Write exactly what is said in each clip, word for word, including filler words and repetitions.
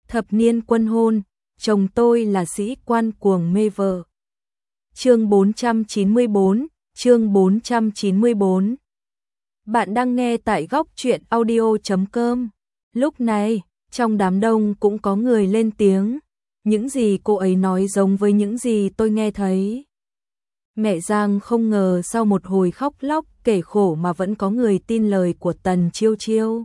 Thập niên quân hôn, chồng tôi là sĩ quan cuồng mê vợ. Chương bốn trăm chín mươi bốn, chương bốn trăm chín mươi bốn. Bạn đang nghe tại góc truyện audio chấm com. Lúc này, trong đám đông cũng có người lên tiếng, những gì cô ấy nói giống với những gì tôi nghe thấy. Mẹ Giang không ngờ sau một hồi khóc lóc kể khổ mà vẫn có người tin lời của Tần Chiêu Chiêu.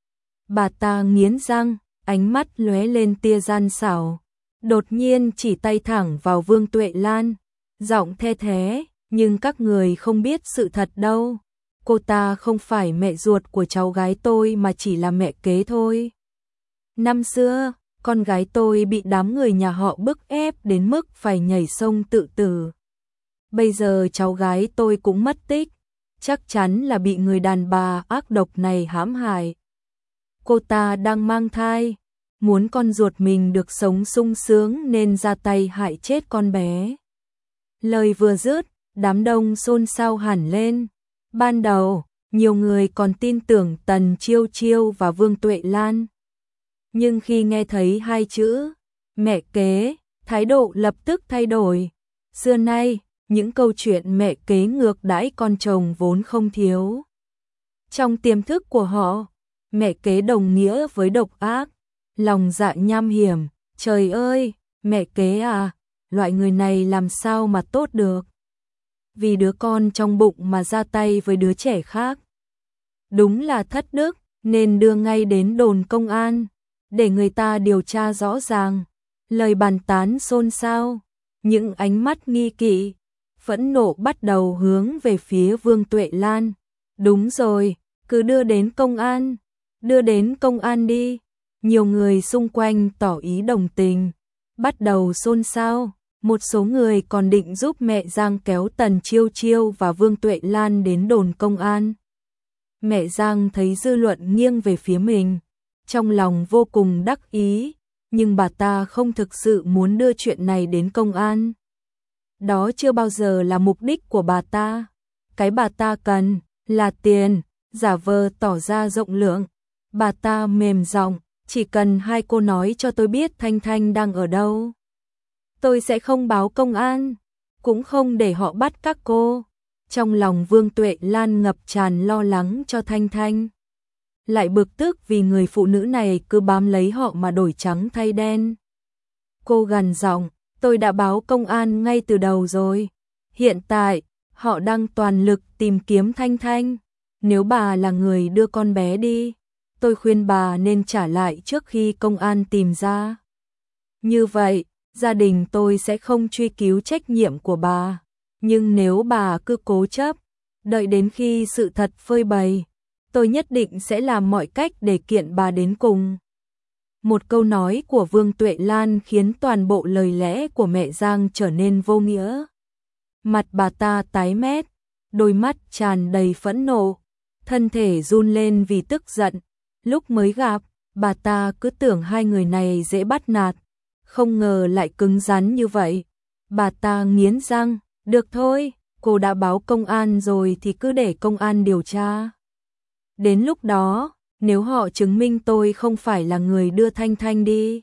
Bà ta nghiến răng, ánh mắt lóe lên tia gian xảo, đột nhiên chỉ tay thẳng vào Vương Tuệ Lan, giọng the thế, nhưng các người không biết sự thật đâu. Cô ta không phải mẹ ruột của cháu gái tôi mà chỉ là mẹ kế thôi. Năm xưa, con gái tôi bị đám người nhà họ bức ép đến mức phải nhảy sông tự tử. Bây giờ cháu gái tôi cũng mất tích, chắc chắn là bị người đàn bà ác độc này hãm hại. Cô ta đang mang thai, muốn con ruột mình được sống sung sướng nên ra tay hại chết con bé. Lời vừa dứt, đám đông xôn xao hẳn lên. Ban đầu, nhiều người còn tin tưởng Tần Chiêu Chiêu và Vương Tuệ Lan. Nhưng khi nghe thấy hai chữ mẹ kế, thái độ lập tức thay đổi. Xưa nay, những câu chuyện mẹ kế ngược đãi con chồng vốn không thiếu. Trong tiềm thức của họ, mẹ kế đồng nghĩa với độc ác, lòng dạ nham hiểm. Trời ơi, mẹ kế à, loại người này làm sao mà tốt được? Vì đứa con trong bụng mà ra tay với đứa trẻ khác. Đúng là thất đức, nên đưa ngay đến đồn công an, để người ta điều tra rõ ràng. Lời bàn tán xôn xao, những ánh mắt nghi kỵ, phẫn nộ bắt đầu hướng về phía Vương Tuệ Lan. Đúng rồi, cứ đưa đến công an, đưa đến công an đi. Nhiều người xung quanh tỏ ý đồng tình, bắt đầu xôn xao. Một số người còn định giúp mẹ Giang kéo Tần Chiêu Chiêu và Vương Tuệ Lan đến đồn công an. Mẹ Giang thấy dư luận nghiêng về phía mình, trong lòng vô cùng đắc ý, nhưng bà ta không thực sự muốn đưa chuyện này đến công an. Đó chưa bao giờ là mục đích của bà ta. Cái bà ta cần là tiền, giả vờ tỏ ra rộng lượng. Bà ta mềm giọng, chỉ cần hai cô nói cho tôi biết Thanh Thanh đang ở đâu, tôi sẽ không báo công an, cũng không để họ bắt các cô. Trong lòng Vương Tuệ Lan ngập tràn lo lắng cho Thanh Thanh, lại bực tức vì người phụ nữ này cứ bám lấy họ mà đổi trắng thay đen. Cô gằn giọng, tôi đã báo công an ngay từ đầu rồi. Hiện tại, họ đang toàn lực tìm kiếm Thanh Thanh. Nếu bà là người đưa con bé đi, tôi khuyên bà nên trả lại trước khi công an tìm ra. Như vậy, gia đình tôi sẽ không truy cứu trách nhiệm của bà. Nhưng nếu bà cứ cố chấp, đợi đến khi sự thật phơi bày, tôi nhất định sẽ làm mọi cách để kiện bà đến cùng. Một câu nói của Vương Tuệ Lan khiến toàn bộ lời lẽ của mẹ Giang trở nên vô nghĩa. Mặt bà ta tái mét, đôi mắt tràn đầy phẫn nộ, thân thể run lên vì tức giận. Lúc mới gặp, bà ta cứ tưởng hai người này dễ bắt nạt, không ngờ lại cứng rắn như vậy. Bà ta nghiến răng, được thôi, cô đã báo công an rồi thì cứ để công an điều tra. Đến lúc đó, nếu họ chứng minh tôi không phải là người đưa Thanh Thanh đi,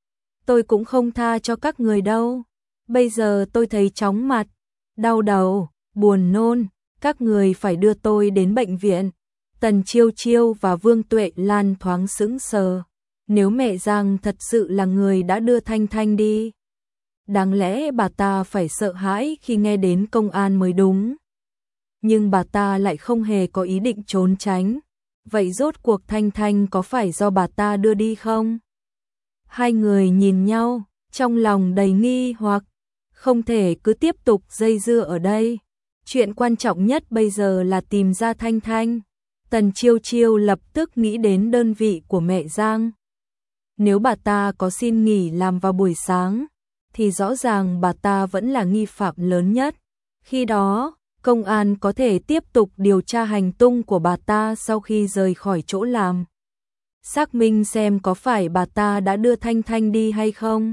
tôi cũng không tha cho các người đâu. Bây giờ tôi thấy chóng mặt, đau đầu, buồn nôn, các người phải đưa tôi đến bệnh viện. Tần Chiêu Chiêu và Vương Tuệ Lan thoáng sững sờ. Nếu mẹ Giang thật sự là người đã đưa Thanh Thanh đi, đáng lẽ bà ta phải sợ hãi khi nghe đến công an mới đúng. Nhưng bà ta lại không hề có ý định trốn tránh. Vậy rốt cuộc Thanh Thanh có phải do bà ta đưa đi không? Hai người nhìn nhau, trong lòng đầy nghi hoặc. Không thể cứ tiếp tục dây dưa ở đây. Chuyện quan trọng nhất bây giờ là tìm ra Thanh Thanh. Tần Chiêu Chiêu lập tức nghĩ đến đơn vị của mẹ Giang. Nếu bà ta có xin nghỉ làm vào buổi sáng, thì rõ ràng bà ta vẫn là nghi phạm lớn nhất. Khi đó, công an có thể tiếp tục điều tra hành tung của bà ta sau khi rời khỏi chỗ làm. Xác minh xem có phải bà ta đã đưa Thanh Thanh đi hay không.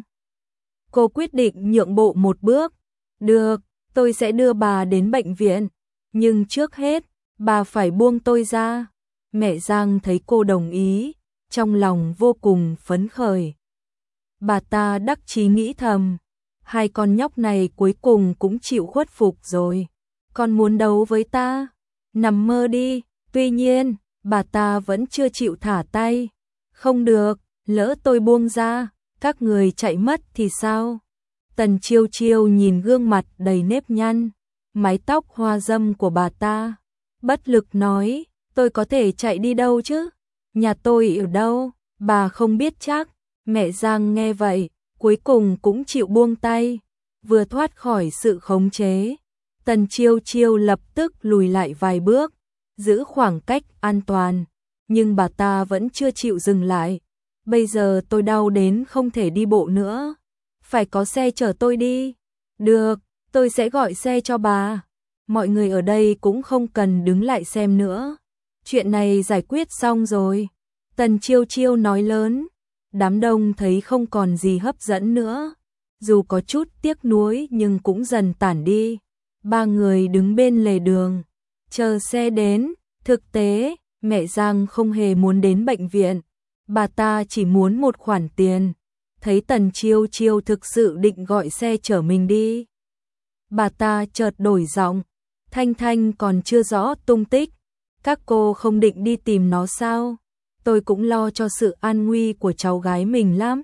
Cô quyết định nhượng bộ một bước. Được, tôi sẽ đưa bà đến bệnh viện. Nhưng trước hết, bà phải buông tôi ra. Mẹ Giang thấy cô đồng ý, trong lòng vô cùng phấn khởi. Bà ta đắc chí nghĩ thầm, hai con nhóc này cuối cùng cũng chịu khuất phục rồi. Còn muốn đấu với ta? Nằm mơ đi. Tuy nhiên, bà ta vẫn chưa chịu thả tay. Không được, lỡ tôi buông ra, các người chạy mất thì sao? Tần Chiêu Chiêu nhìn gương mặt đầy nếp nhăn, mái tóc hoa râm của bà ta, bất lực nói, tôi có thể chạy đi đâu chứ? Nhà tôi ở đâu? Bà không biết chắc. Mẹ Giang nghe vậy, cuối cùng cũng chịu buông tay, vừa thoát khỏi sự khống chế. Tần Chiêu Chiêu lập tức lùi lại vài bước, giữ khoảng cách an toàn, nhưng bà ta vẫn chưa chịu dừng lại. Bây giờ tôi đau đến không thể đi bộ nữa, phải có xe chở tôi đi. Được, tôi sẽ gọi xe cho bà. Mọi người ở đây cũng không cần đứng lại xem nữa. Chuyện này giải quyết xong rồi. Tần Chiêu Chiêu nói lớn. Đám đông thấy không còn gì hấp dẫn nữa. Dù có chút tiếc nuối nhưng cũng dần tản đi. Ba người đứng bên lề đường, chờ xe đến. Thực tế, mẹ Giang không hề muốn đến bệnh viện. Bà ta chỉ muốn một khoản tiền. Thấy Tần Chiêu Chiêu thực sự định gọi xe chở mình đi, bà ta chợt đổi giọng. Thanh Thanh còn chưa rõ tung tích. Các cô không định đi tìm nó sao? Tôi cũng lo cho sự an nguy của cháu gái mình lắm.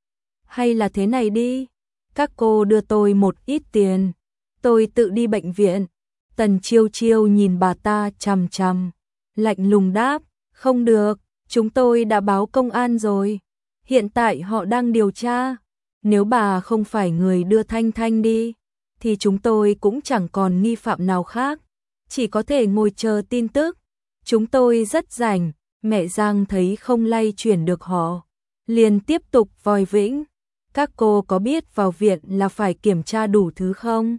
Hay là thế này đi, các cô đưa tôi một ít tiền, tôi tự đi bệnh viện. Tần Chiêu Chiêu nhìn bà ta chằm chằm, lạnh lùng đáp, không được, chúng tôi đã báo công an rồi. Hiện tại họ đang điều tra. Nếu bà không phải người đưa Thanh Thanh đi, thì chúng tôi cũng chẳng còn nghi phạm nào khác, chỉ có thể ngồi chờ tin tức. Chúng tôi rất rảnh. Mẹ Giang thấy không lay chuyển được họ, liền tiếp tục vòi vĩnh. Các cô có biết vào viện là phải kiểm tra đủ thứ không?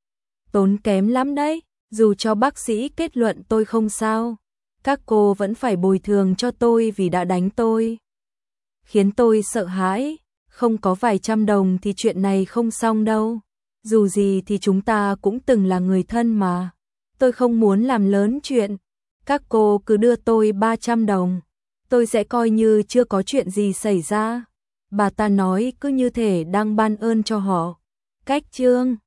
Tốn kém lắm đấy, dù cho bác sĩ kết luận tôi không sao, các cô vẫn phải bồi thường cho tôi vì đã đánh tôi. Khiến tôi sợ hãi, không có vài trăm đồng thì chuyện này không xong đâu. Dù gì thì chúng ta cũng từng là người thân mà. Tôi không muốn làm lớn chuyện. Các cô cứ đưa tôi ba trăm đồng, tôi sẽ coi như chưa có chuyện gì xảy ra. Bà ta nói cứ như thể đang ban ơn cho họ. Cách chương